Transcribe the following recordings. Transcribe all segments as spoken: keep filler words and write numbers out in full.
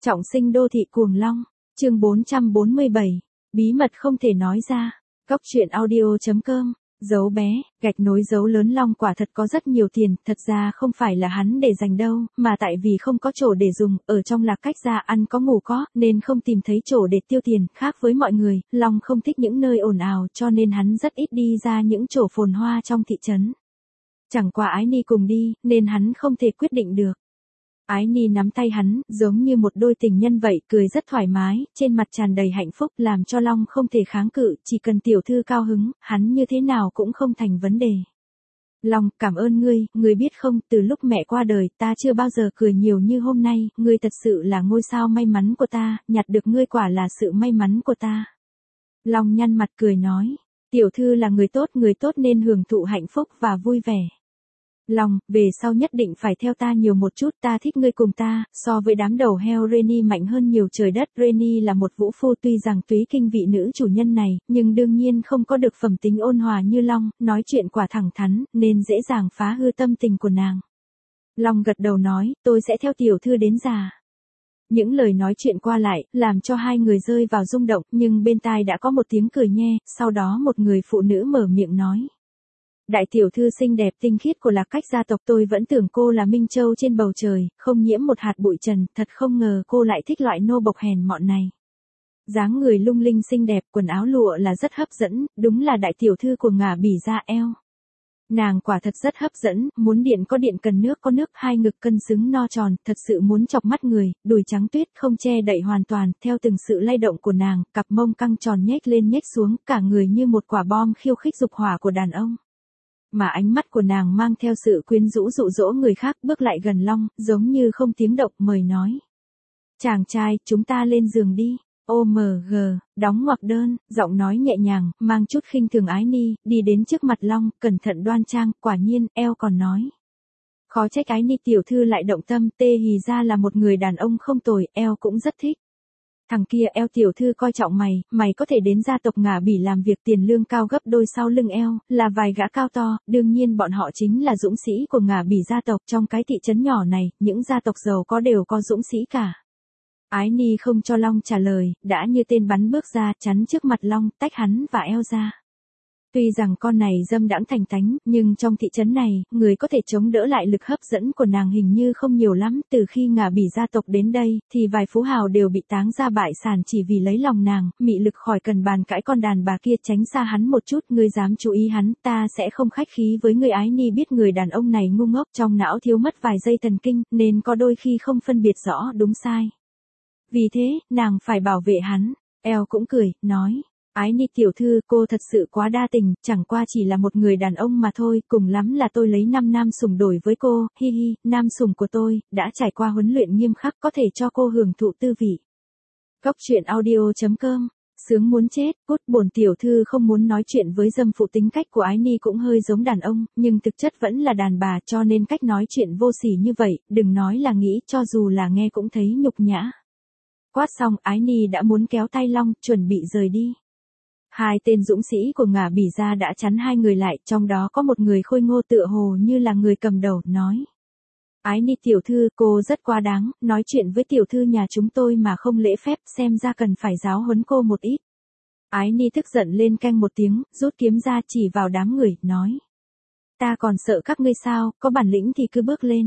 Trọng sinh đô thị cuồng long, chương bốn trăm bốn mươi bảy, bí mật không thể nói ra. Góc truyện audio chấm com, dấu bé, gạch nối dấu lớn long quả thật có rất nhiều tiền, thật ra không phải là hắn để dành đâu, mà tại vì không có chỗ để dùng, ở trong Lạc Cách ra ăn có ngủ có, nên không tìm thấy chỗ để tiêu tiền, khác với mọi người, Long không thích những nơi ồn ào cho nên hắn rất ít đi ra những chỗ phồn hoa trong thị trấn. Chẳng qua Ái Ni cùng đi, nên hắn không thể quyết định được. Ái Ni nắm tay hắn, giống như một đôi tình nhân vậy, cười rất thoải mái, trên mặt tràn đầy hạnh phúc, làm cho Long không thể kháng cự, chỉ cần tiểu thư cao hứng, hắn như thế nào cũng không thành vấn đề. Long, cảm ơn ngươi, ngươi biết không, từ lúc mẹ qua đời, ta chưa bao giờ cười nhiều như hôm nay, ngươi thật sự là ngôi sao may mắn của ta, nhặt được ngươi quả là sự may mắn của ta. Long nhăn mặt cười nói, tiểu thư là người tốt, người tốt nên hưởng thụ hạnh phúc và vui vẻ. Long, về sau nhất định phải theo ta nhiều một chút, ta thích ngươi cùng ta, so với đám đầu heo Reni mạnh hơn nhiều trời đất. Reni là một vũ phu, tuy rằng túy kinh vị nữ chủ nhân này, nhưng đương nhiên không có được phẩm tính ôn hòa như Long, nói chuyện quả thẳng thắn, nên dễ dàng phá hư tâm tình của nàng. Long gật đầu nói, tôi sẽ theo tiểu thư đến già. Những lời nói chuyện qua lại, làm cho hai người rơi vào rung động, nhưng bên tai đã có một tiếng cười nhe, sau đó một người phụ nữ mở miệng nói. Đại tiểu thư xinh đẹp tinh khiết của Lạc Cách gia tộc, tôi vẫn tưởng cô là Minh Châu trên bầu trời, không nhiễm một hạt bụi trần, thật không ngờ cô lại thích loại nô bộc hèn mọn này. Dáng người lung linh xinh đẹp, quần áo lụa là rất hấp dẫn, đúng là đại tiểu thư của Ngả Bỉ gia eo. Nàng quả thật rất hấp dẫn, muốn điện có điện, cần nước có nước, hai ngực cân xứng no tròn, thật sự muốn chọc mắt người, đùi trắng tuyết không che đậy hoàn toàn, theo từng sự lay động của nàng, cặp mông căng tròn nhếch lên nhếch xuống, cả người như một quả bom khiêu khích dục hỏa của đàn ông. Mà ánh mắt của nàng mang theo sự quyến rũ dụ dỗ người khác, bước lại gần Long, giống như không tiếng động, mời nói. Chàng trai, chúng ta lên giường đi. ô em giê, đóng ngoặc đơn, giọng nói nhẹ nhàng, mang chút khinh thường. Ái Ni, đi đến trước mặt Long, cẩn thận đoan trang, quả nhiên, eo còn nói. Khó trách Ái Ni tiểu thư lại động tâm, tê hì ra là một người đàn ông không tồi, eo cũng rất thích. Thằng kia, eo tiểu thư coi trọng mày, mày có thể đến gia tộc Ngả Bỉ làm việc, tiền lương cao gấp đôi sau lưng eo, là vài gã cao to, đương nhiên bọn họ chính là dũng sĩ của Ngả Bỉ gia tộc. Trong cái thị trấn nhỏ này, những gia tộc giàu có đều có dũng sĩ cả. Ái Ni không cho Long trả lời, đã như tên bắn bước ra, chắn trước mặt Long, tách hắn và eo ra. Tuy rằng con này dâm đãng thành tánh, nhưng trong thị trấn này, người có thể chống đỡ lại lực hấp dẫn của nàng hình như không nhiều lắm. Từ khi Ngả Bỉ gia tộc đến đây, thì vài phú hào đều bị táng ra bại sản chỉ vì lấy lòng nàng, mị lực khỏi cần bàn cãi. Con đàn bà kia tránh xa hắn một chút, ngươi dám chú ý hắn, ta sẽ không khách khí với người. Ái Ni biết người đàn ông này ngu ngốc, trong não thiếu mất vài giây thần kinh, nên có đôi khi không phân biệt rõ đúng sai. Vì thế, nàng phải bảo vệ hắn. Eo cũng cười, nói. Ái Ni tiểu thư, cô thật sự quá đa tình, chẳng qua chỉ là một người đàn ông mà thôi, cùng lắm là tôi lấy năm nam sủng đổi với cô, hi hi, nam sủng của tôi, đã trải qua huấn luyện nghiêm khắc, có thể cho cô hưởng thụ tư vị. Góc truyện audio chấm com, sướng muốn chết, cút. Bổn tiểu thư không muốn nói chuyện với dâm phụ. Tính cách của Ái Ni cũng hơi giống đàn ông, nhưng thực chất vẫn là đàn bà, cho nên cách nói chuyện vô sỉ như vậy, đừng nói là nghĩ, cho dù là nghe cũng thấy nhục nhã. Quát xong, Ái Ni đã muốn kéo tay Long, chuẩn bị rời đi. Hai tên dũng sĩ của Ngả Bỉ gia đã chắn hai người lại, trong đó có một người khôi ngô tựa hồ như là người cầm đầu, nói. Ái Ni tiểu thư, cô rất quá đáng, nói chuyện với tiểu thư nhà chúng tôi mà không lễ phép, xem ra cần phải giáo huấn cô một ít. Ái Ni tức giận lên canh một tiếng, rút kiếm ra chỉ vào đám người, nói. Ta còn sợ các ngươi sao, có bản lĩnh thì cứ bước lên.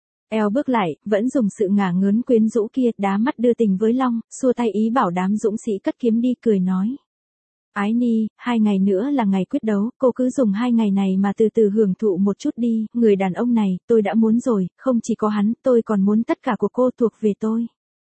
Eo bước lại, vẫn dùng sự ngả ngớn quyến rũ kia, đá mắt đưa tình với Long, xua tay ý bảo đám dũng sĩ cất kiếm đi, cười nói. Ái Ni, hai ngày nữa là ngày quyết đấu, cô cứ dùng hai ngày này mà từ từ hưởng thụ một chút đi, người đàn ông này, tôi đã muốn rồi, không chỉ có hắn, tôi còn muốn tất cả của cô thuộc về tôi.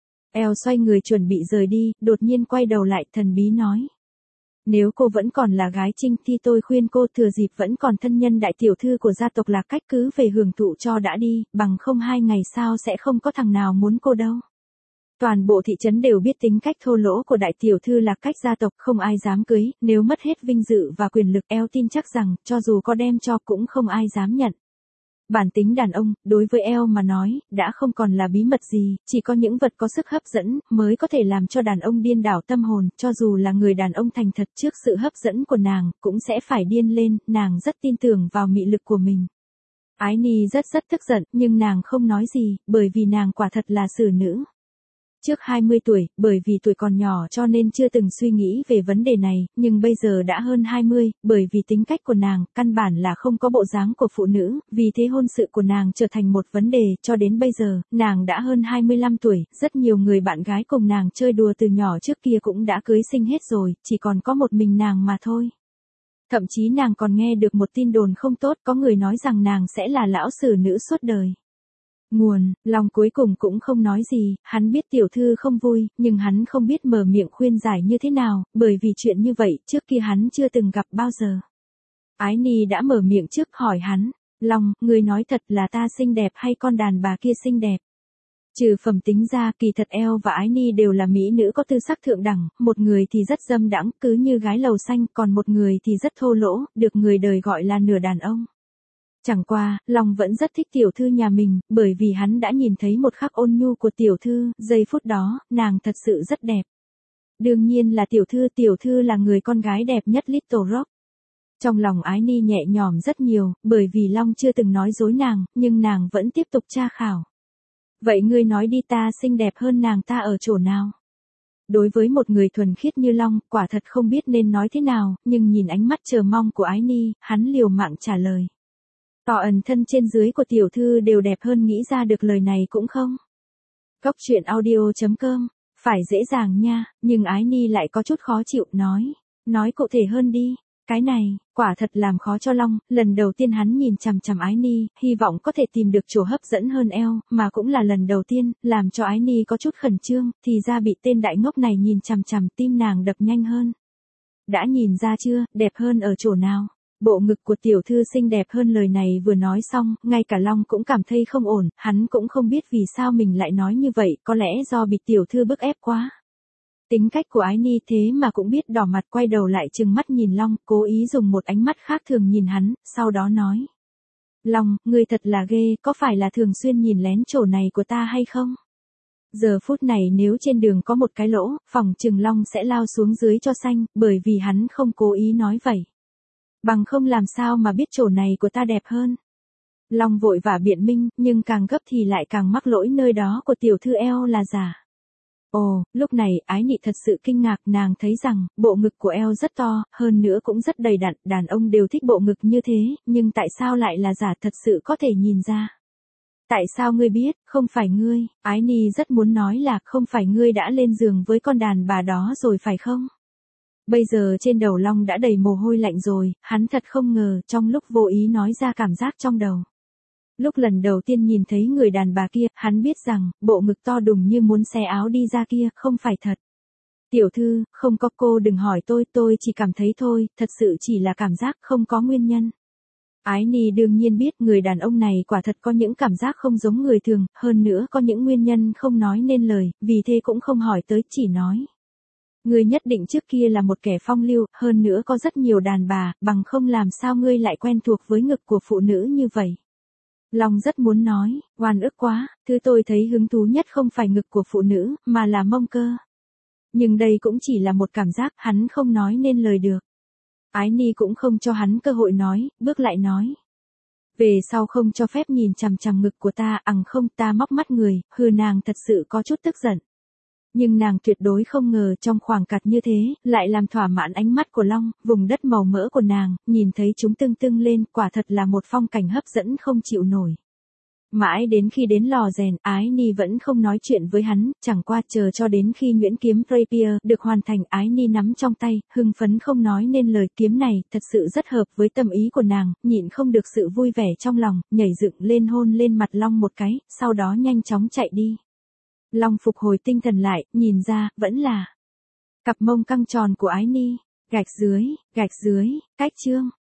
Eo xoay người chuẩn bị rời đi, đột nhiên quay đầu lại, thần bí nói. Nếu cô vẫn còn là gái trinh thì tôi khuyên cô thừa dịp vẫn còn thân nhân đại tiểu thư của gia tộc Lạc Cách cứ về hưởng thụ cho đã đi, bằng không hai ngày sau sẽ không có thằng nào muốn cô đâu. Toàn bộ thị trấn đều biết tính cách thô lỗ của đại tiểu thư Lạc Cách gia tộc, không ai dám cưới, nếu mất hết vinh dự và quyền lực. Eo tin chắc rằng, cho dù có đem cho cũng không ai dám nhận. Bản tính đàn ông, đối với Eo mà nói, đã không còn là bí mật gì, chỉ có những vật có sức hấp dẫn, mới có thể làm cho đàn ông điên đảo tâm hồn, cho dù là người đàn ông thành thật trước sự hấp dẫn của nàng, cũng sẽ phải điên lên, nàng rất tin tưởng vào mị lực của mình. Ái Ni rất rất tức giận, nhưng nàng không nói gì, bởi vì nàng quả thật là xử nữ. Trước hai mươi tuổi, bởi vì tuổi còn nhỏ cho nên chưa từng suy nghĩ về vấn đề này, nhưng bây giờ đã hơn hai mươi, bởi vì tính cách của nàng, căn bản là không có bộ dáng của phụ nữ, vì thế hôn sự của nàng trở thành một vấn đề, cho đến bây giờ, nàng đã hơn hai mươi lăm tuổi, rất nhiều người bạn gái cùng nàng chơi đùa từ nhỏ trước kia cũng đã cưới sinh hết rồi, chỉ còn có một mình nàng mà thôi. Thậm chí nàng còn nghe được một tin đồn không tốt, có người nói rằng nàng sẽ là lão sử nữ suốt đời. Nguồn, Long cuối cùng cũng không nói gì, hắn biết tiểu thư không vui, nhưng hắn không biết mở miệng khuyên giải như thế nào, bởi vì chuyện như vậy, trước kia hắn chưa từng gặp bao giờ. Ái Ni đã mở miệng trước hỏi hắn, Long, người nói thật là ta xinh đẹp hay con đàn bà kia xinh đẹp? Trừ phẩm tính ra, kỳ thật Elle và Ái Ni đều là mỹ nữ có tư sắc thượng đẳng, một người thì rất dâm đãng, cứ như gái lầu xanh, còn một người thì rất thô lỗ, được người đời gọi là nửa đàn ông. Chẳng qua, Long vẫn rất thích tiểu thư nhà mình, bởi vì hắn đã nhìn thấy một khắc ôn nhu của tiểu thư, giây phút đó, nàng thật sự rất đẹp. Đương nhiên là tiểu thư, tiểu thư là người con gái đẹp nhất Little Rock. Trong lòng Ái Ni nhẹ nhõm rất nhiều, bởi vì Long chưa từng nói dối nàng, nhưng nàng vẫn tiếp tục tra khảo. Vậy ngươi nói đi, ta xinh đẹp hơn nàng ta ở chỗ nào? Đối với một người thuần khiết như Long, quả thật không biết nên nói thế nào, nhưng nhìn ánh mắt chờ mong của Ái Ni, hắn liều mạng trả lời. Tỏ ẩn thân trên dưới của tiểu thư đều đẹp hơn, nghĩ ra được lời này cũng không? Cốc truyện audio chấm com, phải dễ dàng nha, nhưng Ái Ni lại có chút khó chịu, nói. Nói cụ thể hơn đi. Cái này, quả thật làm khó cho Long, lần đầu tiên hắn nhìn chằm chằm Ái Ni, hy vọng có thể tìm được chỗ hấp dẫn hơn Elle, mà cũng là lần đầu tiên, làm cho Ái Ni có chút khẩn trương, thì ra bị tên đại ngốc này nhìn chằm chằm, tim nàng đập nhanh hơn. Đã nhìn ra chưa, đẹp hơn ở chỗ nào? Bộ ngực của tiểu thư xinh đẹp hơn, lời này vừa nói xong, ngay cả Long cũng cảm thấy không ổn, hắn cũng không biết vì sao mình lại nói như vậy, có lẽ do bị tiểu thư bức ép quá. Tính cách của Ái Ni thế mà cũng biết đỏ mặt, quay đầu lại trừng mắt nhìn Long, cố ý dùng một ánh mắt khác thường nhìn hắn, sau đó nói. Long, ngươi thật là ghê, có phải là thường xuyên nhìn lén chỗ này của ta hay không? Giờ phút này nếu trên đường có một cái lỗ, phòng chừng Long sẽ lao xuống dưới cho xanh, bởi vì hắn không cố ý nói vậy. Bằng không làm sao mà biết chỗ này của ta đẹp hơn. Long vội vã biện minh, nhưng càng gấp thì lại càng mắc lỗi, nơi đó của tiểu thư Elle là giả. Ồ, lúc này, Ái Nị thật sự kinh ngạc, nàng thấy rằng, bộ ngực của Elle rất to, hơn nữa cũng rất đầy đặn, đàn ông đều thích bộ ngực như thế, nhưng tại sao lại là giả, thật sự có thể nhìn ra. Tại sao ngươi biết, không phải ngươi, Ái Nị rất muốn nói là, không phải ngươi đã lên giường với con đàn bà đó rồi phải không? Bây giờ trên đầu Long đã đầy mồ hôi lạnh rồi, hắn thật không ngờ, trong lúc vô ý nói ra cảm giác trong đầu. Lúc lần đầu tiên nhìn thấy người đàn bà kia, hắn biết rằng, bộ ngực to đùng như muốn xé áo đi ra kia, không phải thật. Tiểu thư, không có, cô đừng hỏi tôi, tôi chỉ cảm thấy thôi, thật sự chỉ là cảm giác, không có nguyên nhân. Ái Nị đương nhiên biết người đàn ông này quả thật có những cảm giác không giống người thường, hơn nữa có những nguyên nhân không nói nên lời, vì thế cũng không hỏi tới, chỉ nói. Ngươi nhất định trước kia là một kẻ phong lưu, hơn nữa có rất nhiều đàn bà, bằng không làm sao ngươi lại quen thuộc với ngực của phụ nữ như vậy. Long rất muốn nói, oan ức quá, thứ tôi thấy hứng thú nhất không phải ngực của phụ nữ, mà là mông cơ. Nhưng đây cũng chỉ là một cảm giác, hắn không nói nên lời được. Ái Nị cũng không cho hắn cơ hội nói, bước lại nói. Về sau không cho phép nhìn chằm chằm ngực của ta, ằng không, ta móc mắt người, hừ, nàng thật sự có chút tức giận. Nhưng nàng tuyệt đối không ngờ trong khoảng cặt như thế, lại làm thỏa mãn ánh mắt của Long, vùng đất màu mỡ của nàng, nhìn thấy chúng tưng tưng lên, quả thật là một phong cảnh hấp dẫn không chịu nổi. Mãi đến khi đến lò rèn, Ái Nị vẫn không nói chuyện với hắn, chẳng qua chờ cho đến khi nhuyễn kiếm Rapier được hoàn thành, Ái Nị nắm trong tay, hưng phấn không nói nên lời, kiếm này thật sự rất hợp với tâm ý của nàng, nhịn không được sự vui vẻ trong lòng, nhảy dựng lên hôn lên mặt Long một cái, sau đó nhanh chóng chạy đi. Long phục hồi tinh thần lại, nhìn ra, vẫn là cặp mông căng tròn của Ái Nị, gạch dưới, gạch dưới, cách chương.